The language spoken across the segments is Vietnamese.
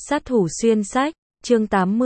Sát thủ xuyên sách, chương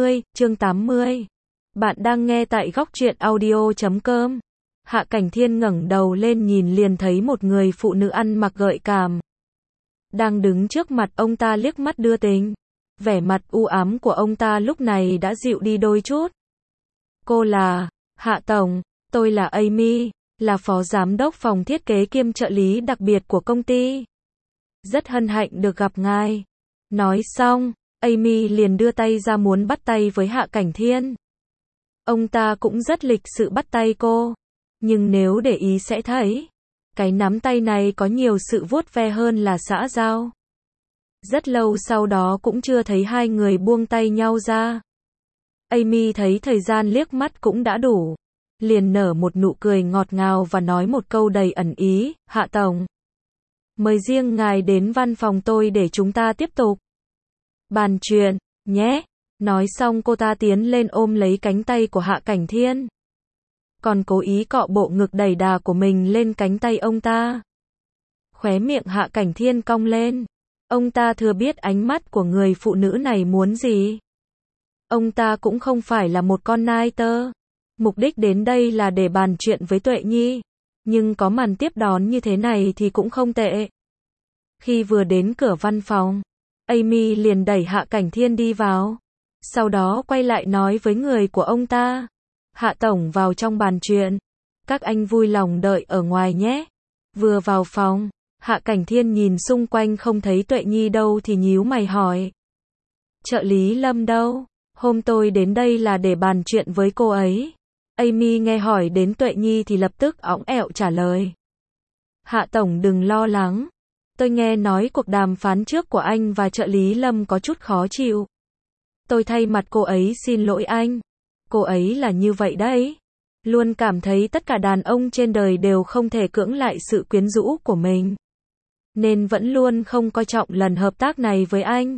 80. Bạn đang nghe tại góc truyện audio.com. Hạ Cảnh Thiên ngẩng đầu lên nhìn liền thấy một người phụ nữ ăn mặc gợi cảm đang đứng trước mặt ông ta, liếc mắt đưa tình. Vẻ mặt u ám của ông ta lúc này đã dịu đi đôi chút. Cô là Hạ Tổng, tôi là Amy, là phó giám đốc phòng thiết kế kiêm trợ lý đặc biệt của công ty. Rất hân hạnh được gặp ngài. Nói xong, Amy liền đưa tay ra muốn bắt tay với Hạ Cảnh Thiên. Ông ta cũng rất lịch sự bắt tay cô, nhưng nếu để ý sẽ thấy, cái nắm tay này có nhiều sự vuốt ve hơn là xã giao. Rất lâu sau đó cũng chưa thấy hai người buông tay nhau ra. Amy thấy thời gian liếc mắt cũng đã đủ, liền nở một nụ cười ngọt ngào và nói một câu đầy ẩn ý, Hạ Tổng, mời riêng ngài đến văn phòng tôi để chúng ta tiếp tục bàn chuyện, nhé. Nói xong cô ta tiến lên ôm lấy cánh tay của Hạ Cảnh Thiên, còn cố ý cọ bộ ngực đầy đà của mình lên cánh tay ông ta. Khóe miệng Hạ Cảnh Thiên cong lên. Ông ta thừa biết ánh mắt của người phụ nữ này muốn gì. Ông ta cũng không phải là một con nai tơ. Mục đích đến đây là để bàn chuyện với Tuệ Nhi. Nhưng có màn tiếp đón như thế này thì cũng không tệ. Khi vừa đến cửa văn phòng, Amy liền đẩy Hạ Cảnh Thiên đi vào. Sau đó quay lại nói với người của ông ta, Hạ Tổng vào trong bàn chuyện. Các anh vui lòng đợi ở ngoài nhé. Vừa vào phòng, Hạ Cảnh Thiên nhìn xung quanh không thấy Tuệ Nhi đâu thì nhíu mày hỏi, trợ lý Lâm đâu? Hôm tôi đến đây là để bàn chuyện với cô ấy. Amy nghe hỏi đến Tuệ Nhi thì lập tức õng ẹo trả lời, Hạ Tổng đừng lo lắng. Tôi nghe nói cuộc đàm phán trước của anh và trợ lý Lâm có chút khó chịu. Tôi thay mặt cô ấy xin lỗi anh. Cô ấy là như vậy đấy. Luôn cảm thấy tất cả đàn ông trên đời đều không thể cưỡng lại sự quyến rũ của mình, nên vẫn luôn không coi trọng lần hợp tác này với anh.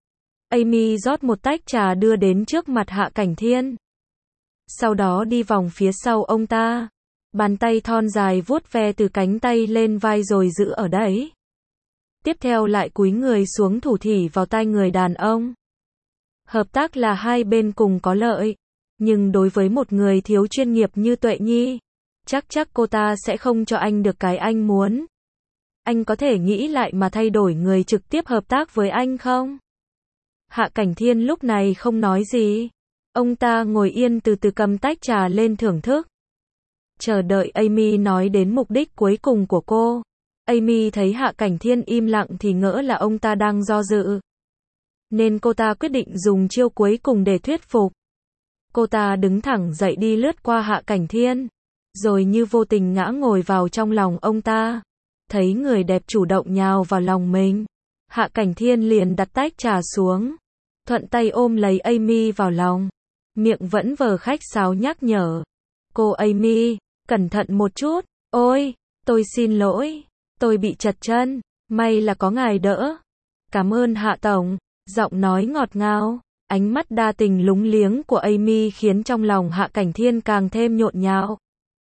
Amy rót một tách trà đưa đến trước mặt Hạ Cảnh Thiên. Sau đó đi vòng phía sau ông ta. Bàn tay thon dài vuốt ve từ cánh tay lên vai rồi giữ ở đấy. Tiếp theo lại cúi người xuống thủ thỉ vào tai người đàn ông. Hợp tác là hai bên cùng có lợi. Nhưng đối với một người thiếu chuyên nghiệp như Tuệ Nhi, chắc cô ta sẽ không cho anh được cái anh muốn. Anh có thể nghĩ lại mà thay đổi người trực tiếp hợp tác với anh không? Hạ Cảnh Thiên lúc này không nói gì. Ông ta ngồi yên từ từ cầm tách trà lên thưởng thức. Chờ đợi Amy nói đến mục đích cuối cùng của cô. Amy thấy Hạ Cảnh Thiên im lặng thì ngỡ là ông ta đang do dự. Nên cô ta quyết định dùng chiêu cuối cùng để thuyết phục. Cô ta đứng thẳng dậy đi lướt qua Hạ Cảnh Thiên, rồi như vô tình ngã ngồi vào trong lòng ông ta. Thấy người đẹp chủ động nhào vào lòng mình, Hạ Cảnh Thiên liền đặt tách trà xuống, thuận tay ôm lấy Amy vào lòng, miệng vẫn vờ khách sáo nhắc nhở, cô Amy, cẩn thận một chút. Ôi, tôi xin lỗi, tôi bị trật chân, may là có ngài đỡ. Cảm ơn Hạ Tổng. Giọng nói ngọt ngào, ánh mắt đa tình lúng liếng của Amy khiến trong lòng Hạ Cảnh Thiên càng thêm nhộn nhạo.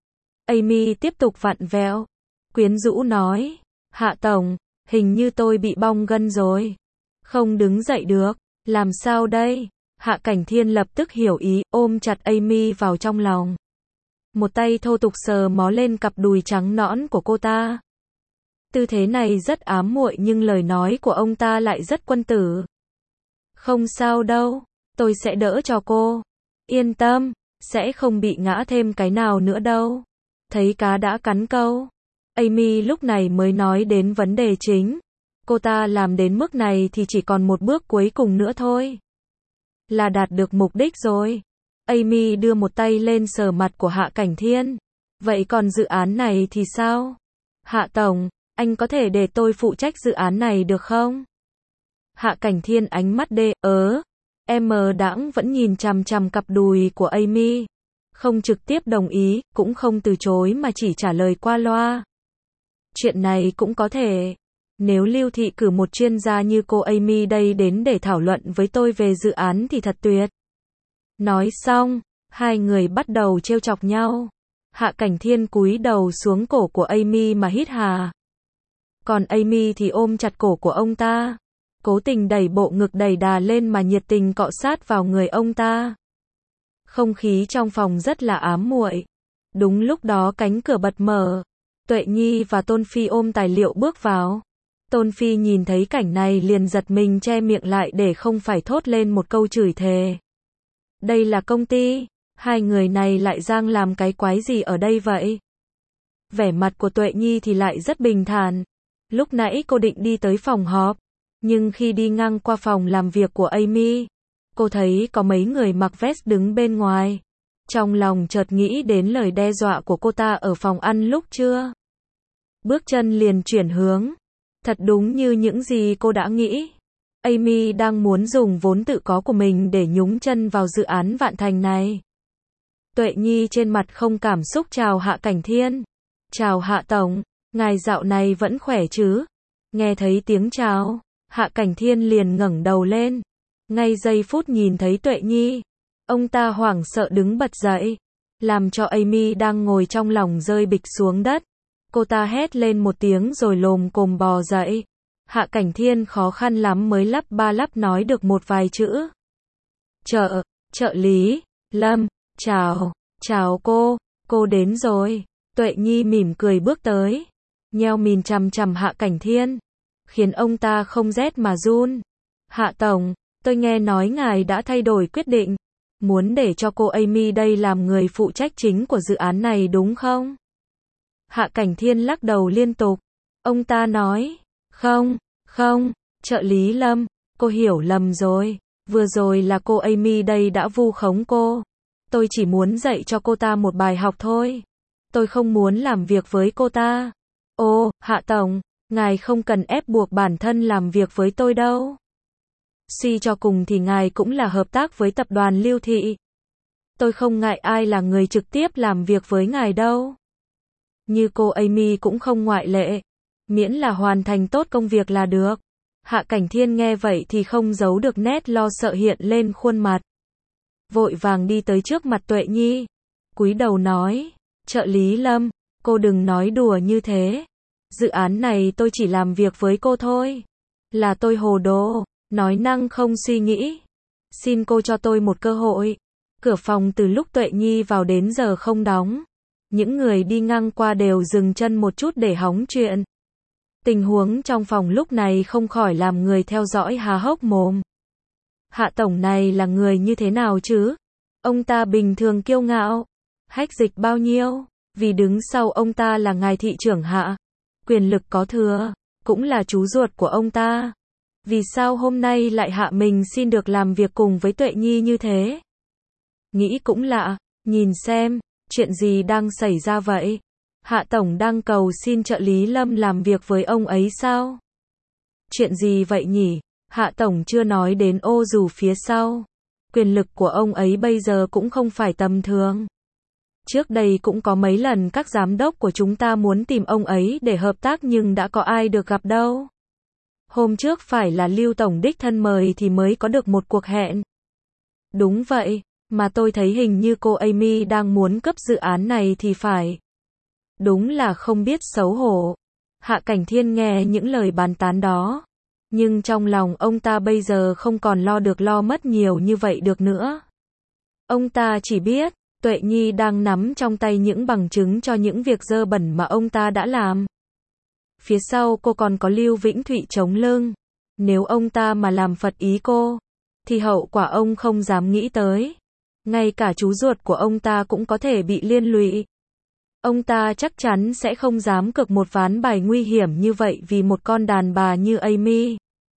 Amy tiếp tục vặn vẹo, quyến rũ nói, Hạ Tổng, hình như tôi bị bong gân rồi. Không đứng dậy được, làm sao đây? Hạ Cảnh Thiên lập tức hiểu ý, ôm chặt Amy vào trong lòng. Một tay thô tục sờ mó lên cặp đùi trắng nõn của cô ta. Tư thế này rất ám muội nhưng lời nói của ông ta lại rất quân tử. Không sao đâu, tôi sẽ đỡ cho cô. Yên tâm, sẽ không bị ngã thêm cái nào nữa đâu. Thấy cá đã cắn câu. Amy lúc này mới nói đến vấn đề chính. Cô ta làm đến mức này thì chỉ còn một bước cuối cùng nữa thôi. Là đạt được mục đích rồi. Amy đưa một tay lên sờ mặt của Hạ Cảnh Thiên. Vậy còn dự án này thì sao? Hạ Tổng, anh có thể để tôi phụ trách dự án này được không? Hạ Cảnh Thiên ánh mắt đãng vẫn nhìn chằm chằm cặp đùi của Amy. Không trực tiếp đồng ý, cũng không từ chối mà chỉ trả lời qua loa. Chuyện này cũng có thể. Nếu Lưu Thị cử một chuyên gia như cô Amy đây đến để thảo luận với tôi về dự án thì thật tuyệt. Nói xong, hai người bắt đầu trêu chọc nhau. Hạ Cảnh Thiên cúi đầu xuống cổ của Amy mà hít hà. Còn Amy thì ôm chặt cổ của ông ta. cố tình đẩy bộ ngực đầy đà lên mà nhiệt tình cọ sát vào người ông ta. Không khí trong phòng rất là ám muội. Đúng lúc đó cánh cửa bật mở. Tuệ Nhi và Tôn Phi ôm tài liệu bước vào. Tôn Phi nhìn thấy cảnh này liền giật mình che miệng lại để không phải thốt lên một câu chửi thề. Đây là công ty, hai người này lại giang làm cái quái gì ở đây vậy? Vẻ mặt của Tuệ Nhi thì lại rất bình thản. Lúc nãy cô định đi tới phòng họp, nhưng khi đi ngang qua phòng làm việc của Amy, cô thấy có mấy người mặc vest đứng bên ngoài. Trong lòng chợt nghĩ đến lời đe dọa của cô ta ở phòng ăn lúc trưa. Bước chân liền chuyển hướng. Thật đúng như những gì cô đã nghĩ. Amy đang muốn dùng vốn tự có của mình để nhúng chân vào dự án Vạn Thành này. Tuệ Nhi trên mặt không cảm xúc chào Hạ Cảnh Thiên. Chào Hạ Tổng, ngài dạo này vẫn khỏe chứ? Nghe thấy tiếng chào, Hạ Cảnh Thiên liền ngẩng đầu lên. Ngay giây phút nhìn thấy Tuệ Nhi, ông ta hoảng sợ đứng bật dậy, làm cho Amy đang ngồi trong lòng rơi bịch xuống đất. Cô ta hét lên một tiếng rồi lồm cồm bò dậy. Hạ Cảnh Thiên khó khăn lắm mới lắp ba lắp nói được một vài chữ. Trợ lý, Lâm, chào cô đến rồi. Tuệ Nhi mỉm cười bước tới, nheo mìn chằm chằm Hạ Cảnh Thiên, khiến ông ta không rét mà run. Hạ Tổng, tôi nghe nói ngài đã thay đổi quyết định, muốn để cho cô Amy đây làm người phụ trách chính của dự án này đúng không? Hạ Cảnh Thiên lắc đầu liên tục. Ông ta nói, không, trợ lý Lâm, cô hiểu lầm rồi. Vừa rồi là cô Amy đây đã vu khống cô. Tôi chỉ muốn dạy cho cô ta một bài học thôi. Tôi không muốn làm việc với cô ta. Ô, Hạ Tổng, ngài không cần ép buộc bản thân làm việc với tôi đâu. Suy cho cùng thì ngài cũng là hợp tác với tập đoàn Lưu Thị. Tôi không ngại ai là người trực tiếp làm việc với ngài đâu. Như cô Amy cũng không ngoại lệ. Miễn là hoàn thành tốt công việc là được. Hạ Cảnh Thiên nghe vậy thì không giấu được nét lo sợ hiện lên khuôn mặt. Vội vàng đi tới trước mặt Tuệ Nhi. Cúi đầu nói, trợ lý Lâm, cô đừng nói đùa như thế. Dự án này tôi chỉ làm việc với cô thôi. Là tôi hồ đồ, nói năng không suy nghĩ. Xin cô cho tôi một cơ hội. Cửa phòng từ lúc Tuệ Nhi vào đến giờ không đóng. Những người đi ngang qua đều dừng chân một chút để hóng chuyện. Tình huống trong phòng lúc này không khỏi làm người theo dõi há hốc mồm. Hạ Tổng này là người như thế nào chứ? Ông ta bình thường kiêu ngạo, hách dịch bao nhiêu, vì đứng sau ông ta là ngài thị trưởng Hạ. Quyền lực có thừa, cũng là chú ruột của ông ta. Vì sao hôm nay lại hạ mình xin được làm việc cùng với Tuệ Nhi như thế? Nghĩ cũng lạ, nhìn xem, chuyện gì đang xảy ra vậy? Hạ Tổng đang cầu xin trợ lý Lâm làm việc với ông ấy sao? Chuyện gì vậy nhỉ? Hạ Tổng chưa nói đến ô dù phía sau. Quyền lực của ông ấy bây giờ cũng không phải tầm thường. Trước đây cũng có mấy lần các giám đốc của chúng ta muốn tìm ông ấy để hợp tác nhưng đã có ai được gặp đâu. Hôm trước phải là Lưu Tổng đích thân mời thì mới có được một cuộc hẹn. Đúng vậy, mà tôi thấy hình như cô Amy đang muốn cấp dự án này thì phải. Đúng là không biết xấu hổ. Hạ Cảnh Thiên nghe những lời bàn tán đó. Nhưng trong lòng ông ta bây giờ không còn lo mất nhiều như vậy được nữa. Ông ta chỉ biết, Tuệ Nhi đang nắm trong tay những bằng chứng cho những việc dơ bẩn mà ông ta đã làm. Phía sau cô còn có Lưu Vĩnh Thụy chống lưng. Nếu ông ta mà làm phật ý cô, thì hậu quả ông không dám nghĩ tới. Ngay cả chú ruột của ông ta cũng có thể bị liên lụy. Ông ta chắc chắn sẽ không dám cược một ván bài nguy hiểm như vậy vì một con đàn bà như Amy.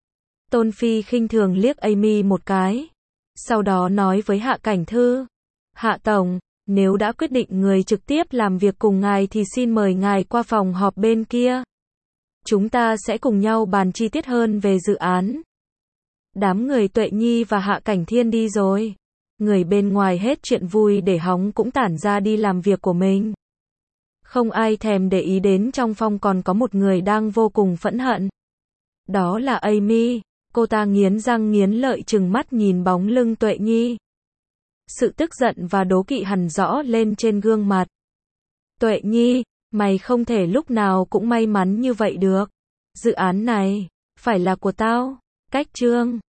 Tôn Phi khinh thường liếc Amy một cái. Sau đó nói với Hạ Cảnh Thư. Hạ Tổng, nếu đã quyết định người trực tiếp làm việc cùng ngài thì xin mời ngài qua phòng họp bên kia. Chúng ta sẽ cùng nhau bàn chi tiết hơn về dự án. Đám người Tuệ Nhi và Hạ Cảnh Thiên đi rồi. Người bên ngoài hết chuyện vui để hóng cũng tản ra đi làm việc của mình. Không ai thèm để ý đến trong phòng còn có một người đang vô cùng phẫn hận. Đó là Amy. Cô ta nghiến răng nghiến lợi trừng mắt nhìn bóng lưng Tuệ Nhi. Sự tức giận và đố kỵ hằn rõ lên trên gương mặt. Tuệ Nhi, mày không thể lúc nào cũng may mắn như vậy được. Dự án này, phải là của tao. Cách chương